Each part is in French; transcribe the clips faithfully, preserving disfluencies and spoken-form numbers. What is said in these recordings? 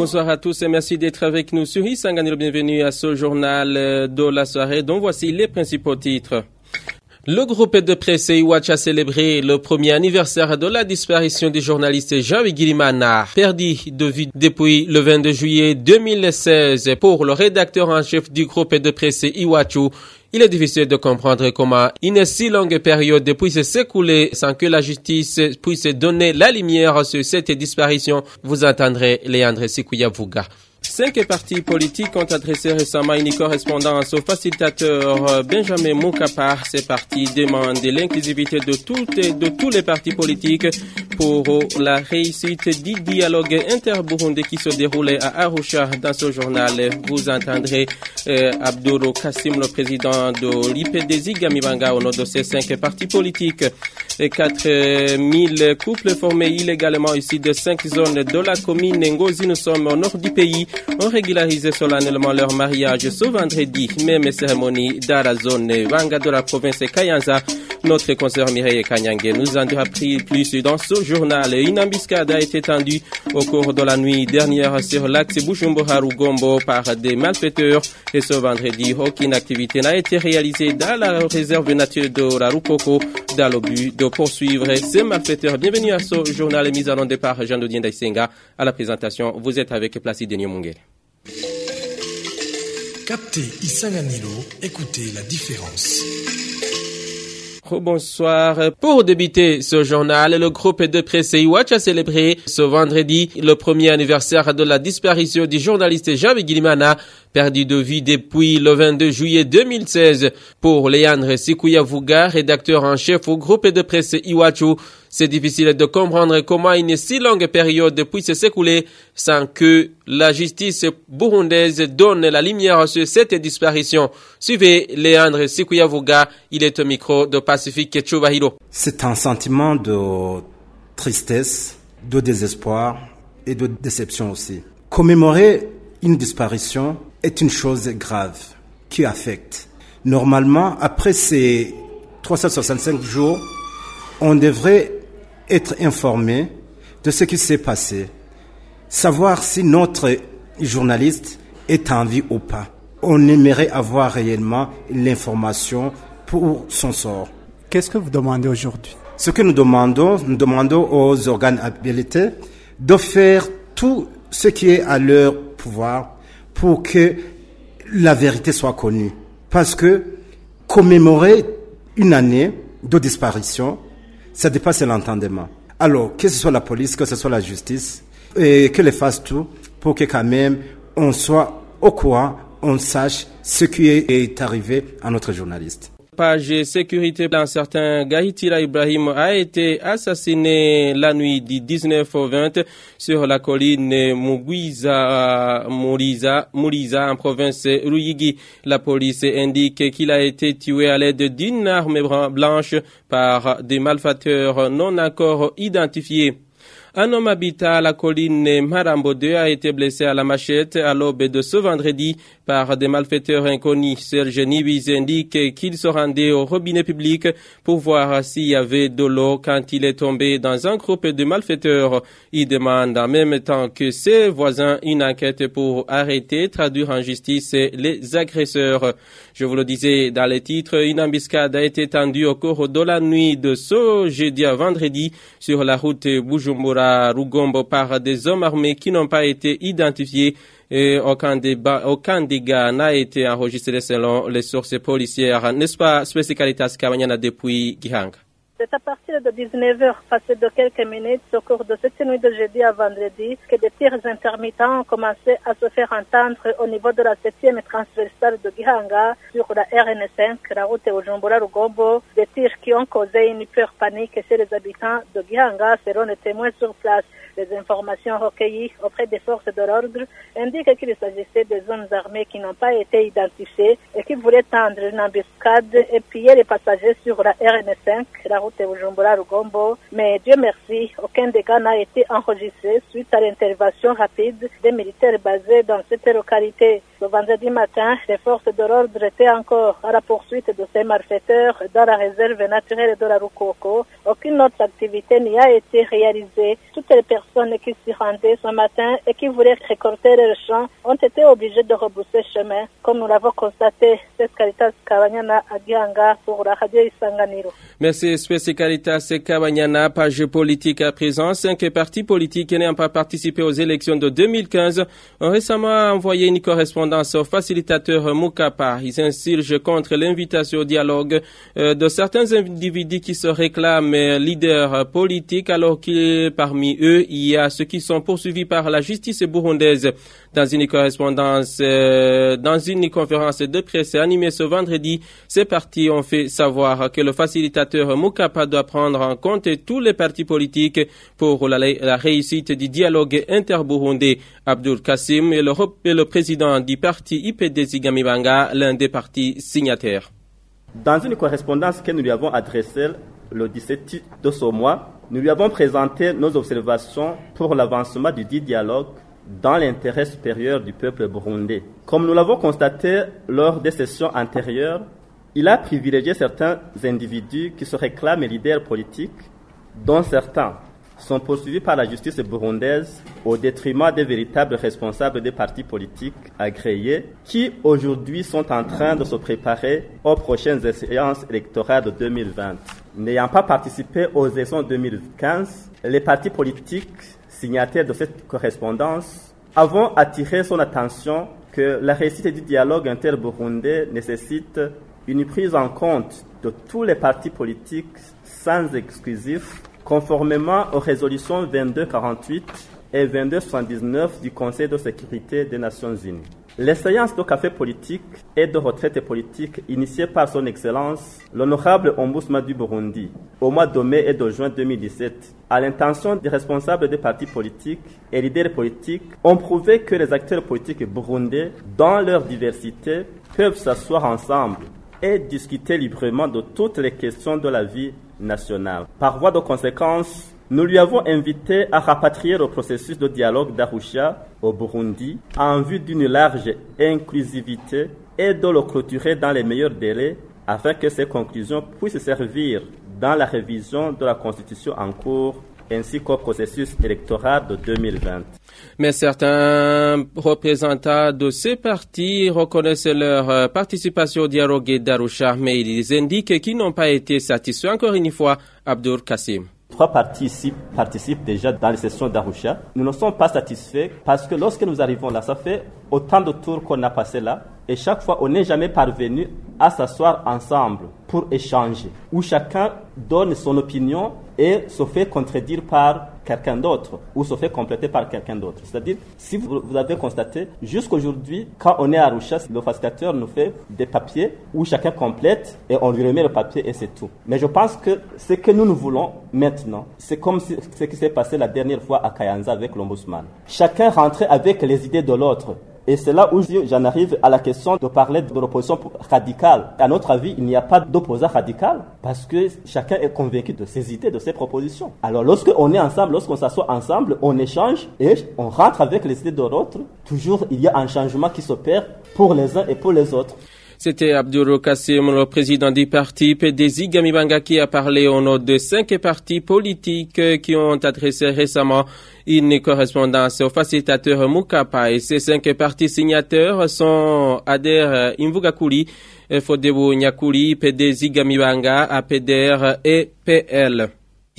Bonsoir à tous et merci d'être avec nous sur Isanganiro. Bienvenue à ce journal de la soirée dont voici les principaux titres. Le groupe de presse Iwachu a célébré le premier anniversaire de la disparition du journaliste Jean Bigirimana, perdu de vue depuis le vingt-deux juillet deux mille seize. Pour le rédacteur en chef du groupe de presse Iwachu, il est difficile de comprendre comment une si longue période puisse s'écouler sans que la justice puisse donner la lumière sur cette disparition. Vous entendrez Léandre Sikouyavuga. Cinq partis politiques ont adressé récemment une correspondance au facilitateur Benjamin Moukapa. Ces partis demandent l'inclusivité de toutes et de tous les partis politiques pour la réussite du dialogue inter-burundais qui se déroulait à Arusha. Dans ce journal, vous entendrez euh, Abdouro Kassim, le président de l'I P D Zigamibanga, au nom de ces cinq partis politiques. quatre mille couples formés illégalement ici de cinq zones de la commune Ngozi, nous sommes au nord du pays, ont régularisé solennellement leur mariage ce vendredi. Même cérémonie dans la zone Wanga de la province Kayanza. Notre consoeur Mireille Kanyange nous en a pris plus dans ce journal. Une embuscade a été tendue au cours de la nuit dernière sur l'axe Bujumbura-Rugombo par des malfaiteurs. Et ce vendredi, aucune activité n'a été réalisée dans la réserve naturelle de la Rukoko dans le but de poursuivre ces malfaiteurs. Bienvenue à ce journal mis en onde par Jean-Dodien Daïsenga. À la présentation, vous êtes avec Placide Nyomungere. Captez Isanganiro, écoutez la différence. Bonsoir. Pour débuter ce journal, le groupe de presse Iwachu a célébré ce vendredi le premier anniversaire de la disparition du journaliste Jean Bigirimana, perdu de vue depuis le vingt-deux juillet deux mille seize. Pour Léandre Sikouyavuga, rédacteur en chef au groupe de presse Iwachu, c'est difficile de comprendre comment une si longue période puisse s'écouler sans que la justice burundaise donne la lumière sur cette disparition. Suivez Léandre Sikouyavuga, il est au micro de Pacifique Chubahiro. C'est un sentiment de tristesse, de désespoir et de déception aussi. Commémorer une disparition est une chose grave qui affecte. Normalement, après ces trois cent soixante-cinq jours, on devrait être informé de ce qui s'est passé, savoir si notre journaliste est en vie ou pas. On aimerait avoir réellement l'information pour son sort. Qu'est-ce que vous demandez aujourd'hui? Ce que nous demandons, nous demandons aux organes habilités de faire tout ce qui est à leur pouvoir pour que la vérité soit connue. Parce que commémorer une année de disparition, ça dépasse l'entendement. Alors, que ce soit la police, que ce soit la justice, et que les fasse tout pour que quand même on soit au courant, on sache ce qui est arrivé à notre journaliste. Page sécurité, un certain Gahitira Ibrahim a été assassiné la nuit du dix-neuf au vingt sur la colline Mugwiza Muriza, Muriza en province Ruyigi. La police indique qu'il a été tué à l'aide d'une arme blanche par des malfaiteurs non encore identifiés. Un homme habitant à la colline Marambo deux a été blessé à la machette à l'aube de ce vendredi par des malfaiteurs inconnus. Serge Nibiz indique qu'il se rendait au robinet public pour voir s'il y avait de l'eau quand il est tombé dans un groupe de malfaiteurs. Il demande en même temps que ses voisins une enquête pour arrêter, traduire en justice les agresseurs. Je vous le disais dans les titres, une embuscade a été tendue au cours de la nuit de ce jeudi à vendredi sur la route Bujumbura Rugombo par des hommes armés qui n'ont pas été identifiés. Et aucun, débat, aucun dégât n'a été enregistré selon les sources policières. N'est-ce pas, Spécialitas Kamanyana depuis Gihanga? C'est à partir de dix-neuf heures, passé de quelques minutes, au cours de cette nuit de jeudi à vendredi, que des tirs intermittents ont commencé à se faire entendre au niveau de la septième transversale de Gihanga, sur la R N cinq, la route Bujumbura-Rugombo, des tirs qui ont causé une peur panique chez les habitants de Gihanga, selon les témoins sur place. Les informations recueillies auprès des forces de l'ordre indiquent qu'il s'agissait de zones armées qui n'ont pas été identifiées et qui voulaient tendre une embuscade et piller les passagers sur la R N cinq, la route route Bujumbura-Rugombo, mais Dieu merci, aucun dégât n'a été enregistré suite à l'intervention rapide des militaires basés dans cette localité. Le vendredi matin, les forces de l'ordre étaient encore à la poursuite de ces malfaiteurs dans la réserve naturelle de la Rukoko. Aucune autre activité n'y a été réalisée. Toutes les personnes qui s'y rendaient ce matin et qui voulaient récolter leurs champs ont été obligées de rebrousser chemin, comme nous l'avons constaté. C'est Caritas Kabanyana à Gihanga pour la radio Isanganiro. Merci, Spécie Caritas Kabanyana. Page politique à présent. Cinq partis politiques n'ayant pas participé aux élections de deux mille quinze ont récemment envoyé une correspondance au facilitateur Moukapa. Ils s'insurgent contre l'invitation au dialogue euh, de certains individus qui se réclament leaders politiques, alors que parmi eux, il y a ceux qui sont poursuivis par la justice burundaise. Dans une correspondance, euh, dans une conférence de presse animée ce vendredi, ces partis ont fait savoir que le facilitateur Moukapa doit prendre en compte tous les partis politiques pour la, la réussite du dialogue interburundais. Abdul Kassim est le, est le président du parti I P D Zigamibanga, l'un des partis signataires. Dans une correspondance que nous lui avons adressée le dix-sept de ce mois, nous lui avons présenté nos observations pour l'avancement du dit dialogue dans l'intérêt supérieur du peuple burundais. Comme nous l'avons constaté lors des sessions antérieures, il a privilégié certains individus qui se réclament leaders politiques, dont certains sont poursuivis par la justice burundaise au détriment des véritables responsables des partis politiques agréés qui aujourd'hui sont en train de se préparer aux prochaines échéances électorales de deux mille vingt. N'ayant pas participé aux élections deux mille quinze, les partis politiques signataires de cette correspondance avons attiré son attention que la réussite du dialogue inter-burundais nécessite une prise en compte de tous les partis politiques sans exclusif, conformément aux résolutions vingt-deux quarante-huit et vingt-deux soixante-dix-neuf du Conseil de sécurité des Nations Unies. Les séances de café politique et de retraite politique initiées par son Excellence, l'honorable Ombudsman du Burundi, au mois de mai et de juin deux mille dix-sept, à l'intention des responsables des partis politiques et leaders politiques, ont prouvé que les acteurs politiques burundais, dans leur diversité, peuvent s'asseoir ensemble et discuter librement de toutes les questions de la vie nationale. Par voie de conséquence, nous lui avons invité à rapatrier le processus de dialogue d'Arusha au Burundi en vue d'une large inclusivité et de le clôturer dans les meilleurs délais afin que ces conclusions puissent servir dans la révision de la Constitution en cours ainsi qu'au processus électoral de deux mille vingt. Mais certains représentants de ces partis reconnaissent leur participation au dialogue d'Arusha, mais ils indiquent qu'ils n'ont pas été satisfaits. Encore une fois, Abdul Kassim. Trois partis ici participent déjà dans les sessions d'Arusha. Nous ne sommes pas satisfaits parce que lorsque nous arrivons là, ça fait autant de tours qu'on a passé là. Et chaque fois, on n'est jamais parvenu à s'asseoir ensemble pour échanger, où chacun donne son opinion et se fait contredire par quelqu'un d'autre ou se fait compléter par quelqu'un d'autre. C'est-à-dire, si vous, vous avez constaté, jusqu'aujourd'hui, quand on est à Arusha, le facilitateur nous fait des papiers où chacun complète et on lui remet le papier et c'est tout. Mais je pense que ce que nous nous voulons maintenant, c'est comme si, ce qui s'est passé la dernière fois à Kayanza avec l'Ombudsman. Chacun rentrait avec les idées de l'autre. Et c'est là où j'en arrive à la question de parler de l'opposition radicale. À notre avis, il n'y a pas d'opposant radical parce que chacun est convaincu de ses idées, de ses propositions. Alors lorsqu'on est ensemble, lorsqu'on s'assoit ensemble, on échange et on rentre avec les idées de l'autre. Toujours, il y a un changement qui s'opère pour les uns et pour les autres. C'était Abdul Kassim, le président du parti P D Zigamibanga, qui a parlé au nom de cinq partis politiques qui ont adressé récemment une correspondance au facilitateur Moukapa. Et ces cinq partis signataires sont Ader Imvugakuri, Fodebu Nyakuri, P D Zigamibanga, A P D R et P L.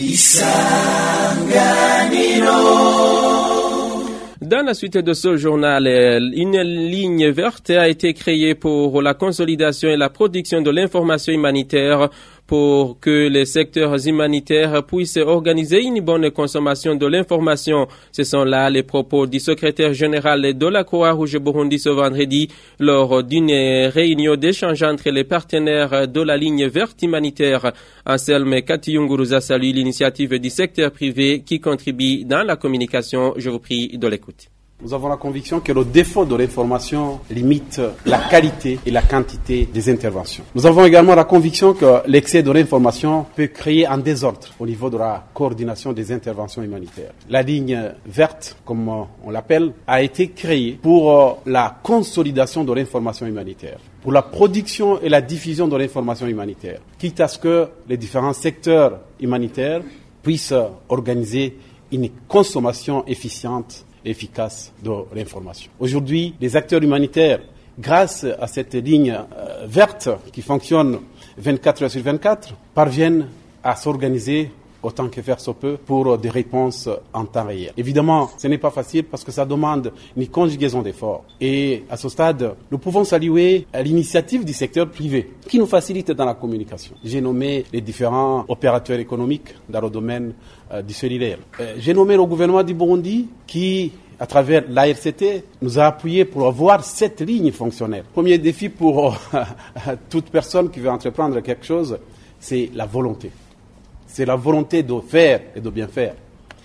Dans la suite de ce journal, une ligne verte a été créée pour la consolidation et la production de l'information humanitaire pour que les secteurs humanitaires puissent organiser une bonne consommation de l'information. Ce sont là les propos du secrétaire général de la Croix-Rouge Burundi ce vendredi lors d'une réunion d'échange entre les partenaires de la ligne verte humanitaire. Anselme Katiyunguruza salue l'initiative du secteur privé qui contribue dans la communication. Je vous prie de l'écouter. Nous avons la conviction que le défaut de l'information limite la qualité et la quantité des interventions. Nous avons également la conviction que l'excès de l'information peut créer un désordre au niveau de la coordination des interventions humanitaires. La ligne verte, comme on l'appelle, a été créée pour la consolidation de l'information humanitaire, pour la production et la diffusion de l'information humanitaire, quitte à ce que les différents secteurs humanitaires puissent organiser une consommation efficiente efficace de l'information. Aujourd'hui, les acteurs humanitaires, grâce à cette ligne euh, verte qui fonctionne vingt-quatre heures sur vingt-quatre, parviennent à s'organiser autant que faire se peut pour des réponses en temps réel. Évidemment, ce n'est pas facile parce que ça demande une conjugaison d'efforts. Et à ce stade, nous pouvons saluer l'initiative du secteur privé qui nous facilite dans la communication. J'ai nommé les différents opérateurs économiques dans le domaine euh, du cellulaire. Euh, j'ai nommé le gouvernement du Burundi qui, à travers l'A R C T, nous a appuyé pour avoir cette ligne fonctionnelle. Premier défi pour euh, toute personne qui veut entreprendre quelque chose, c'est la volonté. C'est la volonté de faire et de bien faire.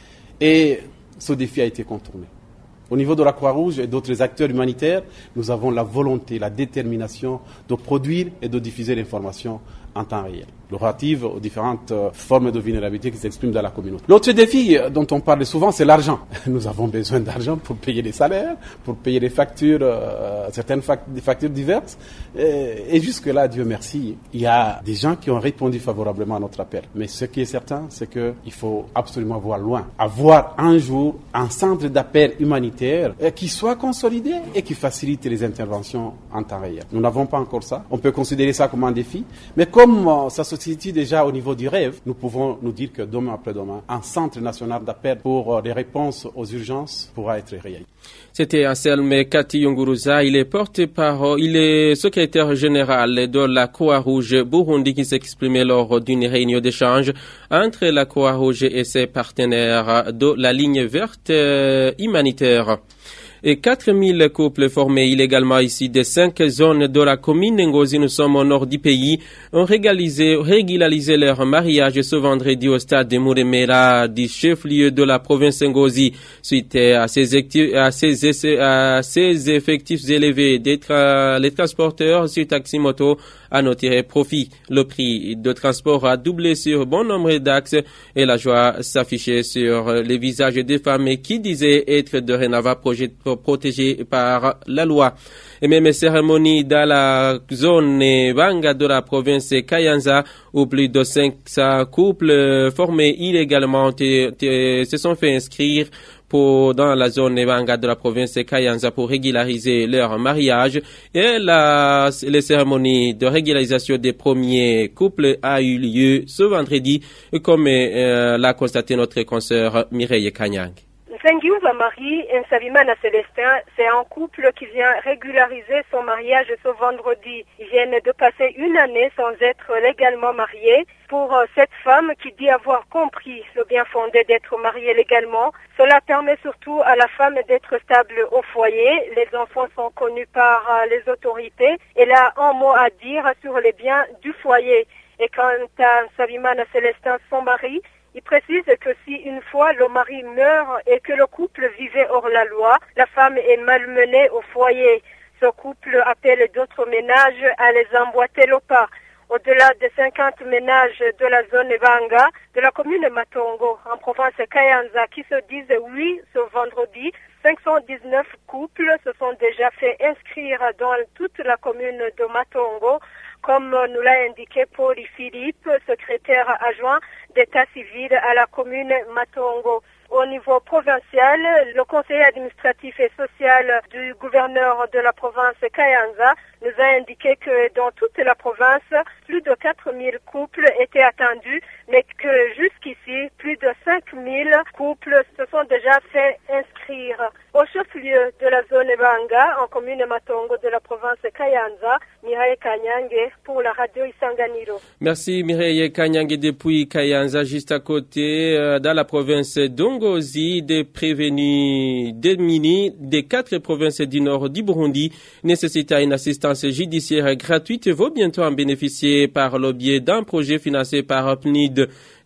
Et ce défi a été contourné. Au niveau de la Croix-Rouge et d'autres acteurs humanitaires, nous avons la volonté, la détermination de produire et de diffuser l'information en temps réel, relative aux différentes formes de vulnérabilité qui s'expriment dans la communauté. L'autre défi dont on parle souvent, c'est l'argent. Nous avons besoin d'argent pour payer les salaires, pour payer les factures, euh, certaines fac- des factures diverses. Et, et jusque-là, Dieu merci, il y a des gens qui ont répondu favorablement à notre appel. Mais ce qui est certain, c'est qu'il faut absolument voir loin. Avoir un jour un centre d'appel humanitaire qui soit consolidé et qui facilite les interventions en temps réel. Nous n'avons pas encore ça. On peut considérer ça comme un défi. Mais comme ça se situe déjà au niveau du rêve, nous pouvons nous dire que demain après-demain, un centre national d'appel pour les réponses aux urgences pourra être réalisé. C'était Anselme Kati Yunguruza. Il est porte-parole, il est secrétaire général de la Croix-Rouge Burundi qui s'exprimait lors d'une réunion d'échange entre la Croix-Rouge et ses partenaires de la ligne verte humanitaire. Et quatre mille couples formés illégalement ici des cinq zones de la commune Ngozi, nous sommes au nord du pays, ont régularisé, régularisé leur mariage ce vendredi au stade de Muremera du chef-lieu de la province Ngozi. Suite à ces, actifs, à ces, essais, à ces effectifs élevés, des tra- les transporteurs sur taxi-moto en ont tiré profit. Le prix de transport a doublé sur bon nombre d'axes et la joie s'affichait sur les visages des femmes qui disaient être dorénavant protégées par la loi. Et même cérémonie dans la zone Banga de la province Kayanza où plus de cinq cents couples formés illégalement t- t- se sont fait inscrire pour, dans la zone Banga de la province Kayanza pour régulariser leur mariage. Et la, les cérémonies de régularisation des premiers couples a eu lieu ce vendredi, comme euh, l'a constaté notre consoeur Mireille Kanyang. Nsengiyumva Marie et Nsabimana Célestin, c'est un couple qui vient régulariser son mariage ce vendredi. Ils viennent de passer une année sans être légalement mariés. Pour cette femme qui dit avoir compris le bien fondé d'être mariée légalement, cela permet surtout à la femme d'être stable au foyer. Les enfants sont connus par les autorités. Elle a un mot à dire sur les biens du foyer. Et quant à Nsabimana Célestin, son mari, il précise que si une fois le mari meurt et que le couple vivait hors la loi, la femme est malmenée au foyer. Ce couple appelle d'autres ménages à les emboîter le pas. Au-delà des cinquante ménages de la zone Banga, de la commune Matongo, en province Kayanza, qui se disent oui ce vendredi, cinq cent dix-neuf couples se sont déjà fait inscrire dans toute la commune de Matongo, comme nous l'a indiqué Paul Philippe, secrétaire adjoint d'état civil à la commune Matongo. Au niveau provincial, le conseiller administratif et social du gouverneur de la province Kayanza nous a indiqué que dans toute la province, plus de quatre mille couples étaient attendus, mais que jusqu'ici, plus de cinq mille couples se sont déjà fait inscrire. Au chef-lieu de la zone Banga, en commune Matongo de la province Kayanza, Mireille Kanyange pour la radio Isanganiro. Merci Mireille Kanyange depuis Kayanza, juste à côté, euh, dans la province d'Ongozi, des prévenus démunis des quatre provinces du nord du Burundi nécessitant une assistance judiciaire gratuite vont bientôt en bénéficier par le biais d'un projet financé par P N I D.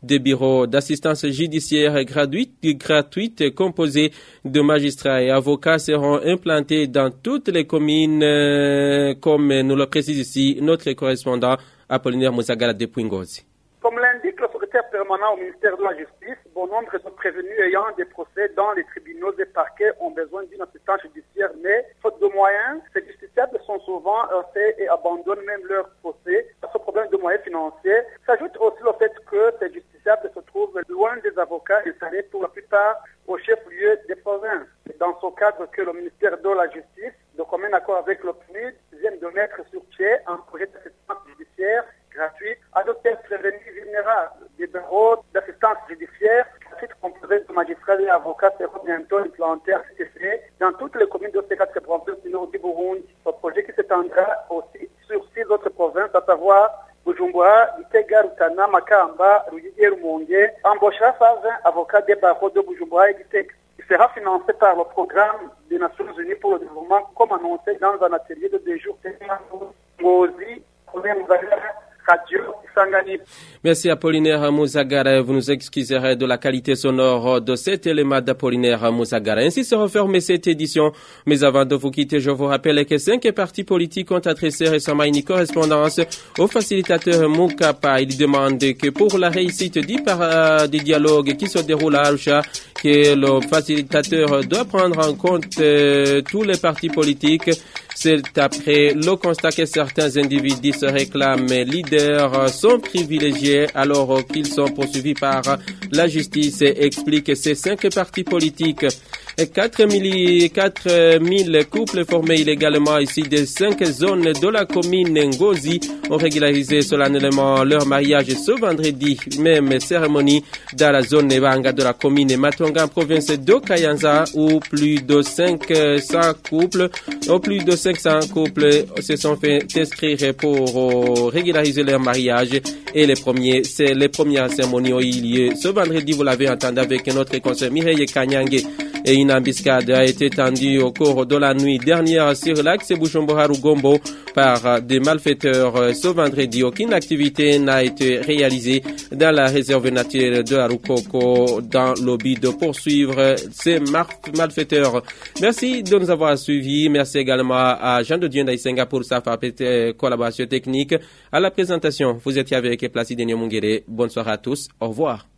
Des bureaux d'assistance judiciaire gratuite, gratuite composés de magistrats et avocats seront implantés dans toutes les communes, euh, comme nous le précise ici notre correspondant Apollinaire Muzagara depuis Ngozi. Comme l'indique le secrétaire permanent au ministère de la Justice, bon nombre de prévenus ayant des procès dans les tribunaux et parquets ont besoin d'une assistance judiciaire, mais faute de moyens, ces justiciables sont souvent heurtés et abandonnent même leur procès à ce problème de moyens financiers. S'ajoute aussi le fait que ces justiciables se trouvent loin des avocats installés pour la plupart au chef-lieu des provinces. C'est dans ce cadre que le ministère de la Justice, de commun accord avec le P N U D, vient de mettre sur pied un projet d'assistance judiciaire gratuite à d'autres prévenus vulnérables. Des bureaux d'assistance judiciaire gratuite composés de magistrats et avocats seront bientôt implantés à C C dans toutes les communes de ces quatre provinces du nord du Burundi. Ce projet qui s'étendra aussi sur six autres provinces, à savoir Bujumbura, Gitega, Rutana, Makamba, Ruyigi et Rumonge, embauchera cent vingt avocats des barreaux de Bujumbura et Gitega. Il sera financé par le programme des Nations Unies pour le développement, comme annoncé dans un atelier de deux jours. Ngozi, Radio Isangani. Merci Apollinaire Muzagara. Vous nous excuserez de la qualité sonore de cet élément d'Apollinaire Muzagara. Ainsi se referme cette édition. Mais avant de vous quitter, je vous rappelle que cinq partis politiques ont adressé récemment une correspondance au facilitateur Moukapa. Il demande que pour la réussite du, par, du dialogue qui se déroule à Arusha, que le facilitateur doit prendre en compte euh, tous les partis politiques. C'est après le constat que certains individus se réclament leaders sont privilégiés alors qu'ils sont poursuivis par la justice, explique ces cinq partis politiques. quatre mille couples formés illégalement ici des cinq zones de la commune Ngozi ont régularisé solennellement leur mariage ce vendredi. Même cérémonie dans la zone Nebanga de la commune Matonga en province de Kayanza où plus de cinq cents couples, ou plus de cinq cents couples se sont fait inscrire pour régulariser leur mariage et les premiers, c'est les premières cérémonies ont eu lieu ce vendredi. Vous l'avez entendu avec notre conseiller Mireille Kanyange. Et une embuscade a été tendue au cours de la nuit dernière sur l'axe Bujumbura-Rugombo par des malfaiteurs ce vendredi. Aucune activité n'a été réalisée dans la réserve naturelle de Arukoko dans le but de poursuivre ces malfaiteurs. Merci de nous avoir suivis. Merci également à Jean de Dieu Ndaïsenga pour sa collaboration technique. À la présentation, vous étiez avec Placide Nyamungere. Bonne soirée à tous. Au revoir.